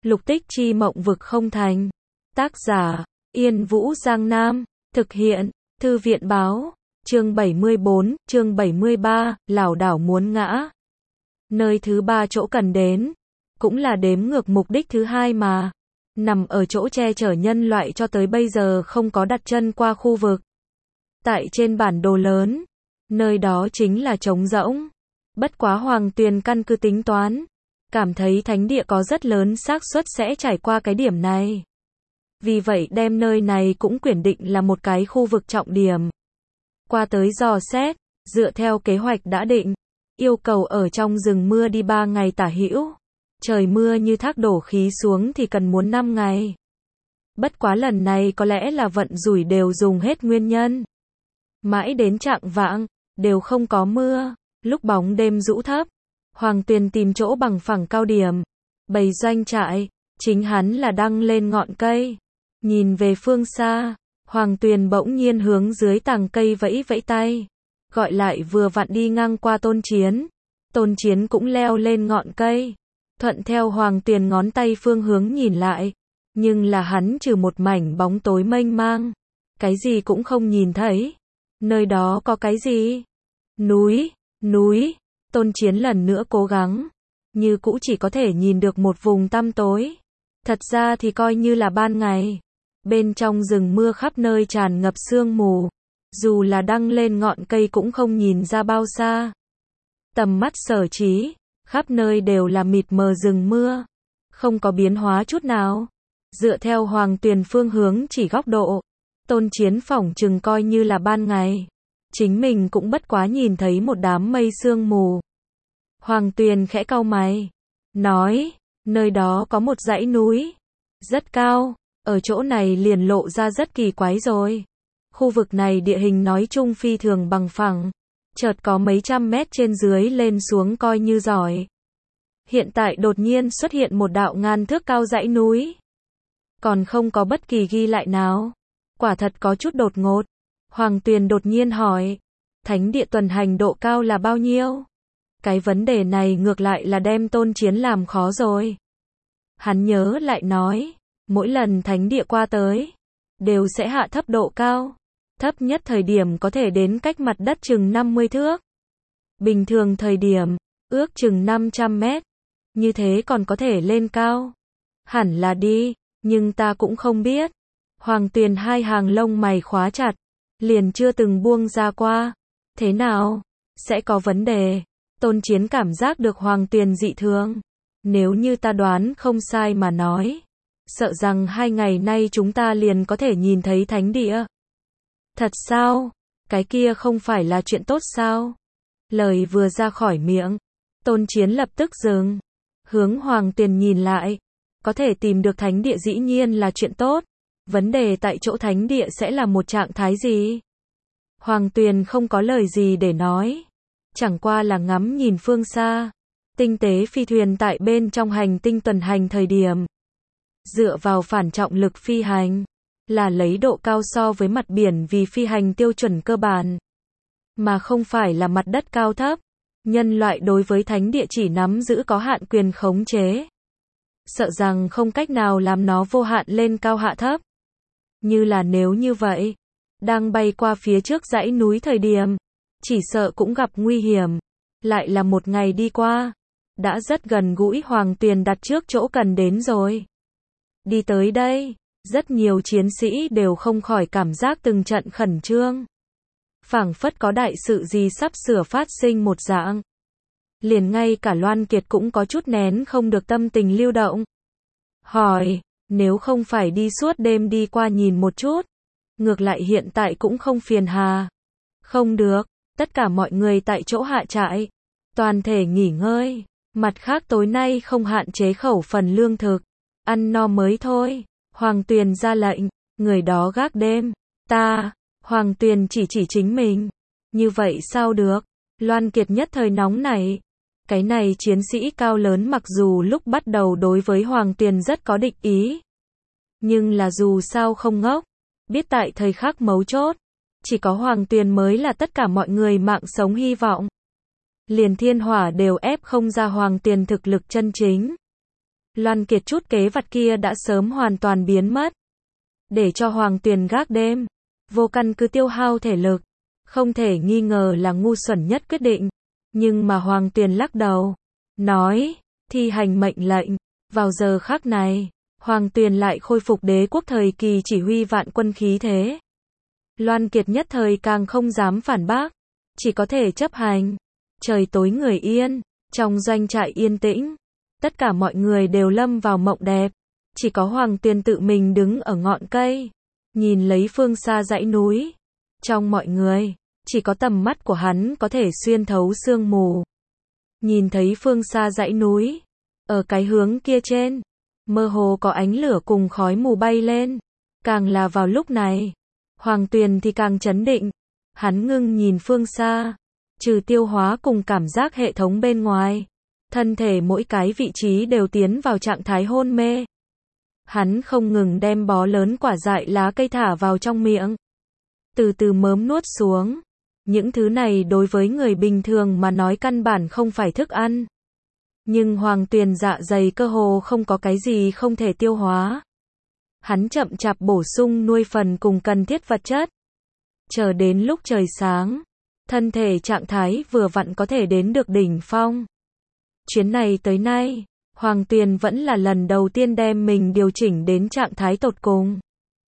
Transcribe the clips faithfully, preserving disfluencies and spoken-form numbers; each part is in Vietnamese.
Lục tích chi mộng vực không thành. Tác giả, Yên Vũ Giang Nam. Thực hiện, Thư viện báo. Chương bảy mươi bốn, chương bảy mươi ba, lảo đảo muốn ngã. Nơi thứ ba chỗ cần đến, cũng là đếm ngược mục đích thứ hai mà. Nằm ở chỗ che chở nhân loại cho tới bây giờ không có đặt chân qua khu vực. Tại trên bản đồ lớn, nơi đó chính là trống rỗng. Bất quá Hoàng Tuyền căn cứ tính toán, cảm thấy thánh địa có rất lớn xác suất sẽ trải qua cái điểm này. Vì vậy đem nơi này cũng quyển định là một cái khu vực trọng điểm. Qua tới dò xét, dựa theo kế hoạch đã định, yêu cầu ở trong rừng mưa đi ba ngày tả hữu. Trời mưa như thác đổ khí xuống thì cần muốn năm ngày. Bất quá lần này có lẽ là vận rủi đều dùng hết nguyên nhân. Mãi đến chạng vạng, đều không có mưa, lúc bóng đêm rũ thấp. Hoàng Tuyền tìm chỗ bằng phẳng cao điểm, bày doanh trại, chính hắn là đăng lên ngọn cây. Nhìn về phương xa, Hoàng Tuyền bỗng nhiên hướng dưới tàng cây vẫy vẫy tay, gọi lại vừa vặn đi ngang qua Tôn Chiến. Tôn Chiến cũng leo lên ngọn cây, thuận theo Hoàng Tuyền ngón tay phương hướng nhìn lại, nhưng là hắn trừ một mảnh bóng tối mênh mang, cái gì cũng không nhìn thấy. Nơi đó có cái gì? Núi, núi. Tôn Chiến lần nữa cố gắng, như cũ chỉ có thể nhìn được một vùng tăm tối. Thật ra thì coi như là ban ngày, bên trong rừng mưa khắp nơi tràn ngập sương mù, dù là đăng lên ngọn cây cũng không nhìn ra bao xa. Tầm mắt sở trí, khắp nơi đều là mịt mờ rừng mưa, không có biến hóa chút nào. Dựa theo Hoàng Tuyền phương hướng chỉ góc độ, Tôn Chiến phỏng chừng coi như là ban ngày, chính mình cũng bất quá nhìn thấy một đám mây sương mù. Hoàng Tuyền khẽ cau mày, nói, nơi đó có một dãy núi, rất cao, ở chỗ này liền lộ ra rất kỳ quái rồi. Khu vực này địa hình nói chung phi thường bằng phẳng, chợt có mấy trăm mét trên dưới lên xuống coi như giỏi. Hiện tại đột nhiên xuất hiện một đạo ngàn thước cao dãy núi, còn không có bất kỳ ghi lại nào, quả thật có chút đột ngột. Hoàng Tuyền đột nhiên hỏi, thánh địa tuần hành độ cao là bao nhiêu? Cái vấn đề này ngược lại là đem Tôn Chiến làm khó rồi. Hắn nhớ lại nói, mỗi lần thánh địa qua tới, đều sẽ hạ thấp độ cao. Thấp nhất thời điểm có thể đến cách mặt đất chừng năm mươi thước. Bình thường thời điểm, ước chừng năm trăm mét. Như thế còn có thể lên cao. Hẳn là đi, nhưng ta cũng không biết. Hoàng Tuyền hai hàng lông mày khóa chặt, liền chưa từng buông ra qua. Thế nào? Sẽ có vấn đề. Tôn Chiến cảm giác được Hoàng Tuyền dị thường. Nếu như ta đoán không sai mà nói, sợ rằng hai ngày nay chúng ta liền có thể nhìn thấy thánh địa. Thật sao? Cái kia không phải là chuyện tốt sao? Lời vừa ra khỏi miệng, Tôn Chiến lập tức dừng, hướng Hoàng Tuyền nhìn lại. Có thể tìm được thánh địa dĩ nhiên là chuyện tốt. Vấn đề tại chỗ thánh địa sẽ là một trạng thái gì? Hoàng Tuyền không có lời gì để nói, chẳng qua là ngắm nhìn phương xa. Tinh tế phi thuyền tại bên trong hành tinh tuần hành thời điểm, dựa vào phản trọng lực phi hành, là lấy độ cao so với mặt biển vì phi hành tiêu chuẩn cơ bản, mà không phải là mặt đất cao thấp. Nhân loại đối với thánh địa chỉ nắm giữ có hạn quyền khống chế, sợ rằng không cách nào làm nó vô hạn lên cao hạ thấp. Như là nếu như vậy, đang bay qua phía trước dãy núi thời điểm, chỉ sợ cũng gặp nguy hiểm. Lại là một ngày đi qua, đã rất gần gũi. Hoàng Tuyền đặt trước chỗ cần đến rồi. Đi tới đây, rất nhiều chiến sĩ đều không khỏi cảm giác từng trận khẩn trương. Phảng phất có đại sự gì sắp sửa phát sinh một dạng. Liền ngay cả Loan Kiệt cũng có chút nén không được tâm tình lưu động. Hỏi, nếu không phải đi suốt đêm đi qua nhìn một chút, ngược lại hiện tại cũng không phiền hà. Không được, tất cả mọi người tại chỗ hạ trại, toàn thể nghỉ ngơi. Mặt khác tối nay không hạn chế khẩu phần lương thực, ăn no mới thôi. Hoàng Tuyền ra lệnh, người đó gác đêm. Ta, Hoàng Tuyền chỉ chỉ chính mình. Như vậy sao được? Loan Kiệt nhất thời nóng nảy. Cái này chiến sĩ cao lớn mặc dù lúc bắt đầu đối với Hoàng Tuyền rất có định ý, nhưng là dù sao không ngốc, biết tại thời khắc mấu chốt, chỉ có Hoàng Tuyền mới là tất cả mọi người mạng sống hy vọng. Liền thiên hỏa đều ép không ra Hoàng Tuyền thực lực chân chính. Loan Kiệt chút kế vặt kia đã sớm hoàn toàn biến mất. Để cho Hoàng Tuyền gác đêm, vô căn cứ tiêu hao thể lực, không thể nghi ngờ là ngu xuẩn nhất quyết định. Nhưng mà Hoàng Tuyền lắc đầu, nói, thi hành mệnh lệnh. Vào giờ khắc này, Hoàng Tuyền lại khôi phục đế quốc thời kỳ chỉ huy vạn quân khí thế. Loan Kiệt nhất thời càng không dám phản bác, chỉ có thể chấp hành. Trời tối người yên, trong doanh trại yên tĩnh, tất cả mọi người đều lâm vào mộng đẹp. Chỉ có Hoàng Tuyền tự mình đứng ở ngọn cây, nhìn lấy phương xa dãy núi. Trong mọi người, chỉ có tầm mắt của hắn có thể xuyên thấu sương mù. Nhìn thấy phương xa dãy núi, ở cái hướng kia trên, mơ hồ có ánh lửa cùng khói mù bay lên. Càng là vào lúc này, Hoàng Tuyền thì càng chấn định. Hắn ngưng nhìn phương xa, trừ tiêu hóa cùng cảm giác hệ thống bên ngoài, thân thể mỗi cái vị trí đều tiến vào trạng thái hôn mê. Hắn không ngừng đem bó lớn quả dại lá cây thả vào trong miệng, từ từ mớm nuốt xuống. Những thứ này đối với người bình thường mà nói căn bản không phải thức ăn. Nhưng Hoàng Tuyền dạ dày cơ hồ không có cái gì không thể tiêu hóa. Hắn chậm chạp bổ sung nuôi phần cùng cần thiết vật chất. Chờ đến lúc trời sáng, thân thể trạng thái vừa vặn có thể đến được đỉnh phong. Chuyến này tới nay, Hoàng Tuyền vẫn là lần đầu tiên đem mình điều chỉnh đến trạng thái tột cùng.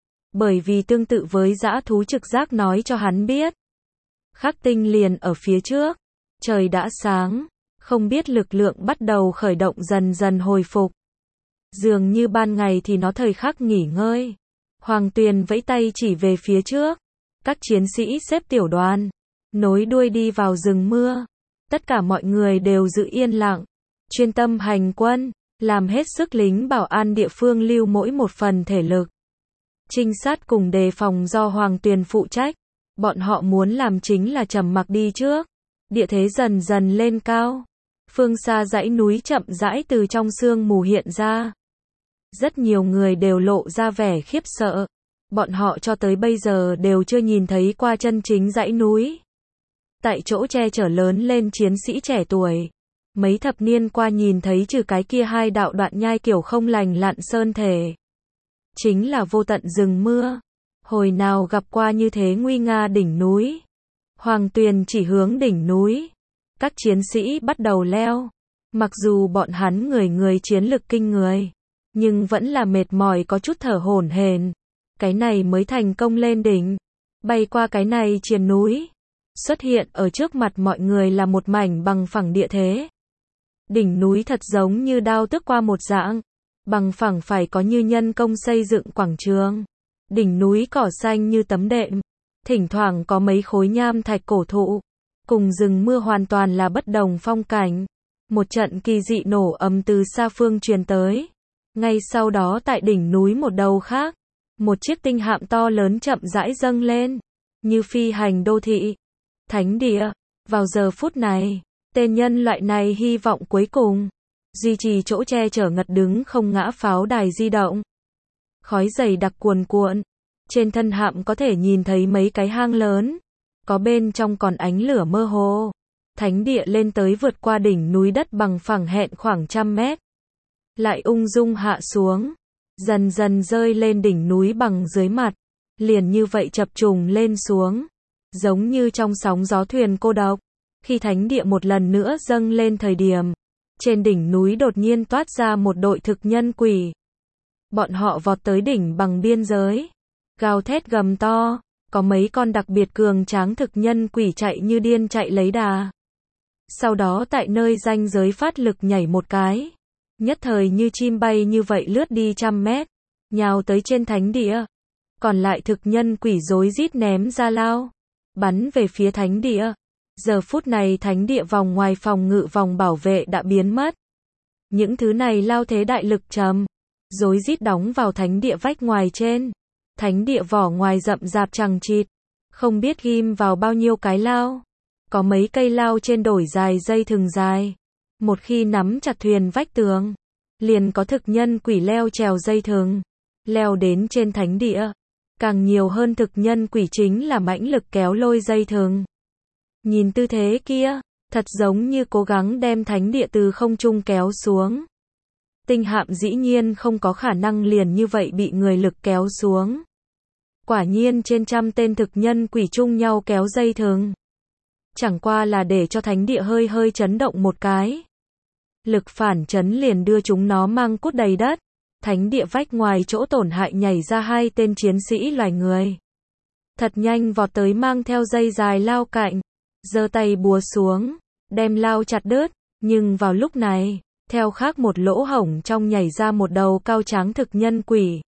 Bởi vì tương tự với dã thú trực giác nói cho hắn biết, Khắc Tinh liền ở phía trước. Trời đã sáng, không biết lực lượng bắt đầu khởi động dần dần hồi phục. Dường như ban ngày thì nó thời khắc nghỉ ngơi. Hoàng Tuyền vẫy tay chỉ về phía trước. Các chiến sĩ xếp tiểu đoàn, nối đuôi đi vào rừng mưa. Tất cả mọi người đều giữ yên lặng, chuyên tâm hành quân, làm hết sức lính bảo an địa phương lưu mỗi một phần thể lực. Trinh sát cùng đề phòng do Hoàng Tuyền phụ trách. Bọn họ muốn làm chính là trầm mặc đi trước. Địa thế dần dần lên cao. Phương xa dãy núi chậm rãi từ trong sương mù hiện ra. Rất nhiều người đều lộ ra vẻ khiếp sợ. Bọn họ cho tới bây giờ đều chưa nhìn thấy qua chân chính dãy núi. Tại chỗ che chở lớn lên chiến sĩ trẻ tuổi. Mấy thập niên qua nhìn thấy trừ cái kia hai đạo đoạn nhai kiểu không lành lặn sơn thể. Chính là vô tận rừng mưa. Hồi nào gặp qua như thế nguy nga đỉnh núi. Hoàng Tuyền chỉ hướng đỉnh núi. Các chiến sĩ bắt đầu leo. Mặc dù bọn hắn người người chiến lực kinh người, nhưng vẫn là mệt mỏi có chút thở hổn hển. Cái này mới thành công lên đỉnh. Bay qua cái này triền núi. Xuất hiện ở trước mặt mọi người là một mảnh bằng phẳng địa thế. Đỉnh núi thật giống như đao tước qua một dạng. Bằng phẳng phải có như nhân công xây dựng quảng trường. Đỉnh núi cỏ xanh như tấm đệm. Thỉnh thoảng có mấy khối nham thạch cổ thụ. Cùng rừng mưa hoàn toàn là bất đồng phong cảnh. Một trận kỳ dị nổ ầm từ xa phương truyền tới. Ngay sau đó tại đỉnh núi một đầu khác, một chiếc tinh hạm to lớn chậm rãi dâng lên, như phi hành đô thị. Thánh địa. Vào giờ phút này, tên nhân loại này hy vọng cuối cùng, duy trì chỗ che chở ngật đứng không ngã pháo đài di động. Khói dày đặc cuồn cuộn. Trên thân hạm có thể nhìn thấy mấy cái hang lớn. Có bên trong còn ánh lửa mơ hồ. Thánh địa lên tới vượt qua đỉnh núi đất bằng phẳng hẹn khoảng trăm mét. Lại ung dung hạ xuống. Dần dần rơi lên đỉnh núi bằng dưới mặt. Liền như vậy chập trùng lên xuống. Giống như trong sóng gió thuyền cô độc. Khi thánh địa một lần nữa dâng lên thời điểm, trên đỉnh núi đột nhiên toát ra một đội thực nhân quỷ. Bọn họ vọt tới đỉnh bằng biên giới. Gào thét gầm to. Có mấy con đặc biệt cường tráng thực nhân quỷ chạy như điên chạy lấy đà. Sau đó tại nơi ranh giới phát lực nhảy một cái. Nhất thời như chim bay như vậy lướt đi trăm mét. Nhào tới trên thánh địa. Còn lại thực nhân quỷ rối rít ném ra lao. Bắn về phía thánh địa. Giờ phút này thánh địa vòng ngoài phòng ngự vòng bảo vệ đã biến mất. Những thứ này lao thế đại lực trầm. Rối rít đóng vào thánh địa vách ngoài trên. Thánh địa vỏ ngoài rậm rạp chằng chịt. Không biết ghim vào bao nhiêu cái lao. Có mấy cây lao trên đổi dài dây thừng dài. Một khi nắm chặt thuyền vách tường, liền có thực nhân quỷ leo trèo dây thừng. Leo đến trên thánh địa. Càng nhiều hơn thực nhân quỷ chính là mãnh lực kéo lôi dây thừng. Nhìn tư thế kia, thật giống như cố gắng đem thánh địa từ không trung kéo xuống. Tinh hạm dĩ nhiên không có khả năng liền như vậy bị người lực kéo xuống. Quả nhiên trên trăm tên thực nhân quỷ chung nhau kéo dây thừng. Chẳng qua là để cho thánh địa hơi hơi chấn động một cái. Lực phản chấn liền đưa chúng nó mang cút đầy đất. Thánh địa vách ngoài chỗ tổn hại nhảy ra hai tên chiến sĩ loài người. Thật nhanh vọt tới mang theo dây dài lao cạnh. Giơ tay búa xuống. Đem lao chặt đứt. Nhưng vào lúc này, theo khác một lỗ hổng trong nhảy ra một đầu cao tráng thực nhân quỷ.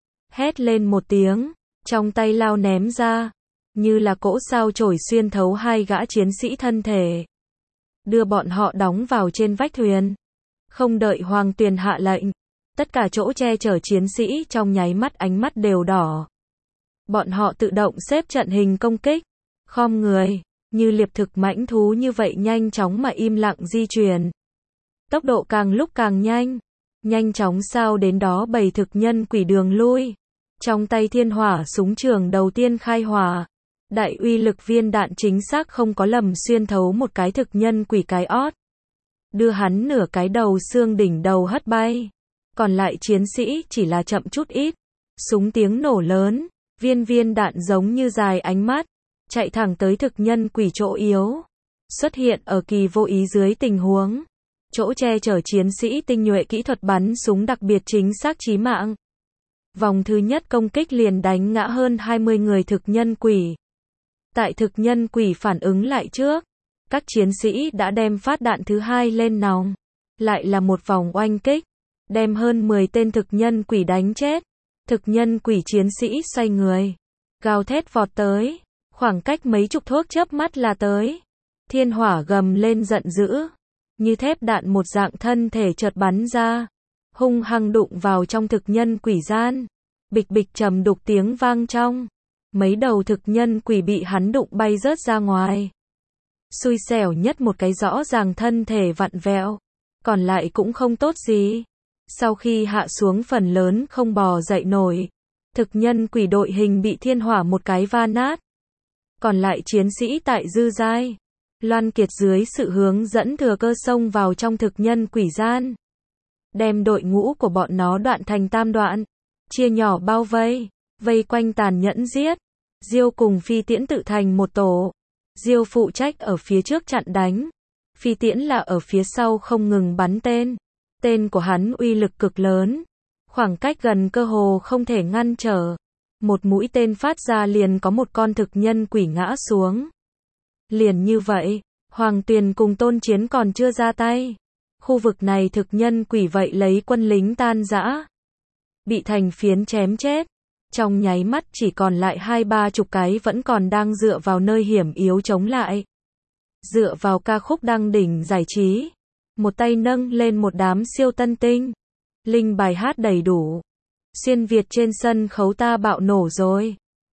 Hét lên một tiếng. Trong tay lao ném ra. Như là cỗ sao chổi xuyên thấu hai gã chiến sĩ thân thể. Đưa bọn họ đóng vào trên vách thuyền. Không đợi Hoàng Tuyền hạ lệnh. Tất cả chỗ che chở chiến sĩ trong nháy mắt ánh mắt đều đỏ. Bọn họ tự động xếp trận hình công kích. Khom người. Như liệp thực mãnh thú như vậy nhanh chóng mà im lặng di chuyển. Tốc độ càng lúc càng nhanh. Nhanh chóng sao đến đó bầy thực nhân quỷ đường lui. Trong tay thiên hỏa súng trường đầu tiên khai hỏa. Đại uy lực viên đạn chính xác không có lầm xuyên thấu một cái thực nhân quỷ cái ót. Đưa hắn nửa cái đầu xương đỉnh đầu hất bay. Còn lại chiến sĩ chỉ là chậm chút ít. Súng tiếng nổ lớn. Viên viên đạn giống như dài ánh mắt. Chạy thẳng tới thực nhân quỷ chỗ yếu. Xuất hiện ở kỳ vô ý dưới tình huống. Chỗ che chở chiến sĩ tinh nhuệ kỹ thuật bắn súng đặc biệt chính xác chí mạng. Vòng thứ nhất công kích liền đánh ngã hơn hai mươi người thực nhân quỷ. Tại thực nhân quỷ phản ứng lại trước, các chiến sĩ đã đem phát đạn thứ hai lên nòng. Lại là một vòng oanh kích, đem hơn mười tên thực nhân quỷ đánh chết. Thực nhân quỷ chiến sĩ xoay người, gào thét vọt tới, khoảng cách mấy chục thước chớp mắt là tới. Thiên hỏa gầm lên giận dữ, như thép đạn một dạng thân thể chợt bắn ra, hung hăng đụng vào trong thực nhân quỷ gian. Bịch bịch trầm đục tiếng vang trong. Mấy đầu thực nhân quỷ bị hắn đụng bay rớt ra ngoài. Xui xẻo nhất một cái rõ ràng thân thể vặn vẹo. Còn lại cũng không tốt gì. Sau khi hạ xuống phần lớn không bò dậy nổi. Thực nhân quỷ đội hình bị thiên hỏa một cái va nát. Còn lại chiến sĩ tại dư giai. Loan Kiệt dưới sự hướng dẫn thừa cơ xông vào trong thực nhân quỷ gian. Đem đội ngũ của bọn nó đoạn thành tam đoạn. Chia nhỏ bao vây. Vây quanh tàn nhẫn giết. Diêu cùng Phi Tiễn tự thành một tổ. Diêu phụ trách ở phía trước chặn đánh. Phi Tiễn là ở phía sau không ngừng bắn tên. Tên của hắn uy lực cực lớn. Khoảng cách gần cơ hồ không thể ngăn trở. Một mũi tên phát ra liền có một con thực nhân quỷ ngã xuống. Liền như vậy, Hoàng Tuyền cùng Tôn Chiến còn chưa ra tay. Khu vực này thực nhân quỷ vậy lấy quân lính tan rã. Bị thành phiến chém chết. Trong nháy mắt chỉ còn lại hai ba chục cái vẫn còn đang dựa vào nơi hiểm yếu chống lại. Dựa vào ca khúc đăng đỉnh giải trí. Một tay nâng lên một đám siêu tân tinh. Linh bài hát đầy đủ. Xuyên Việt trên sân khấu ta bạo nổ rồi.